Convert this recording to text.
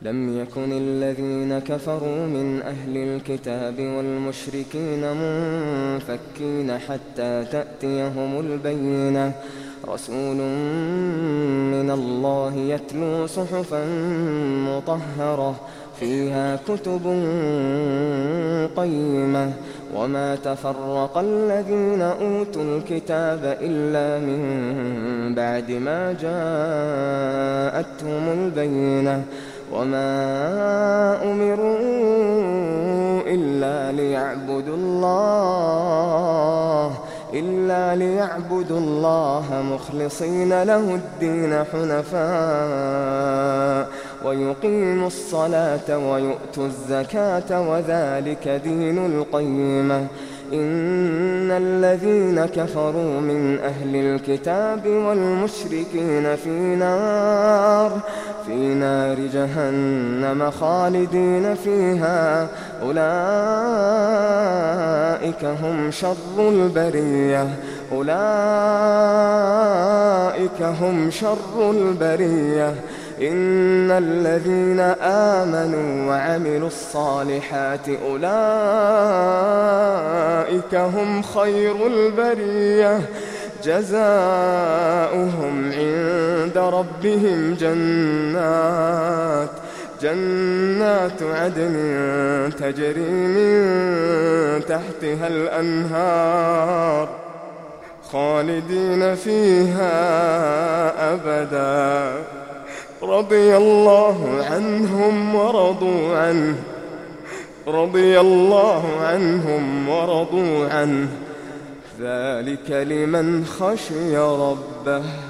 لم يكن الذين كفروا من أهل الكتاب والمشركين منفكين حتى تأتيهم البينة رسول من الله يتلو صحفا مطهرة فيها كتب قيمة وما تفرق الذين أوتوا الكتاب إلا من بعد ما جاءتهم البينة وما أمروا إلا ليعبدوا الله مخلصين له الدين حنفاء ويقيموا الصلاة ويؤتوا الزكاة وذلك دين القيمة إن الذين كفروا من أهل الكتاب والمشركين في نار جهنم خالدين فيها أولئك هم شر البرية إن الذين آمنوا وعملوا الصالحات أولئك هم خير البرية جزاؤهم عند ربهم جنات عدن تجري من تحتها الأنهار خالدين فيها أبدا رضي الله عنهم ورضوا عنه ذلك لمن خشي ربه.